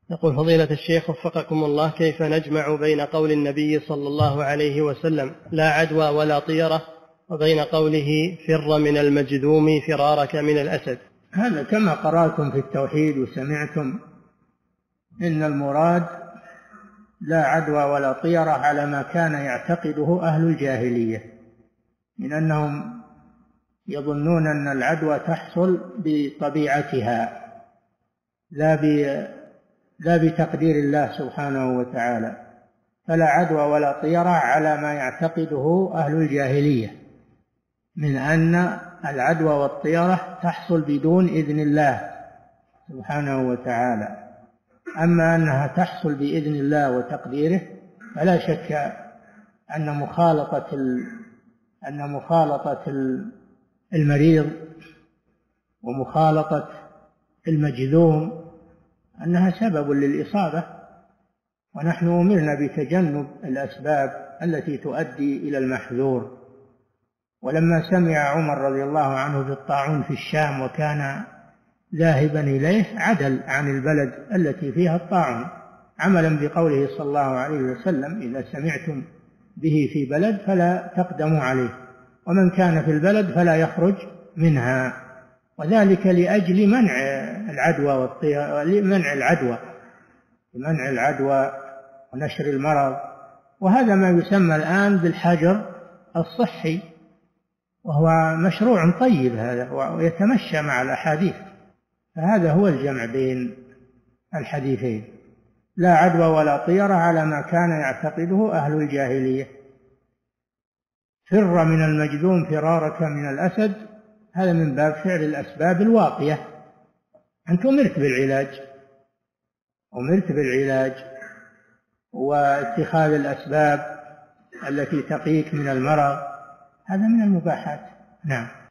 يقول فضيلة الشيخ وفقكم الله، كيف نجمع بين قول النبي صلى الله عليه وسلم لا عدوى ولا طيرة وبين قوله فر من المجذوم فرارك من الأسد؟ هذا كما قرأتم في التوحيد وسمعتم، إن المراد لا عدوى ولا طيرة على ما كان يعتقده أهل الجاهلية من أنهم يظنون أن العدوى تحصل بطبيعتها لا بتقدير الله سبحانه وتعالى، فلا عدوى ولا طيرة على ما يعتقده أهل الجاهلية من أن العدوى والطيرة تحصل بدون إذن الله سبحانه وتعالى. أما أنها تحصل بإذن الله وتقديره فلا شك أن مخالطة المريض ومخالطة المجذوم أنها سبب للإصابة، ونحن أمرنا بتجنب الأسباب التي تؤدي إلى المحذور. ولما سمع عمر رضي الله عنه بالطاعون في الشام وكان ذاهبا إليه عدل عن البلد التي فيها الطاعون، عملا بقوله صلى الله عليه وسلم إذا سمعتم به في بلد فلا تقدموا عليه، ومن كان في البلد فلا يخرج منها، وذلك لأجل منع العدوى ونشر المرض. وهذا ما يسمى الآن بالحجر الصحي، وهو مشروع طيب هذا ويتمشى مع الأحاديث. فهذا هو الجمع بين الحديثين، لا عدوى ولا طيرة على ما كان يعتقده أهل الجاهلية. فر من المجذوم فرارك من الأسد، هذا من باب فعل الأسباب الواقية. أنت أمرت بالعلاج واتخاذ الأسباب التي تقيك من المرض، هذا من المباحات. نعم.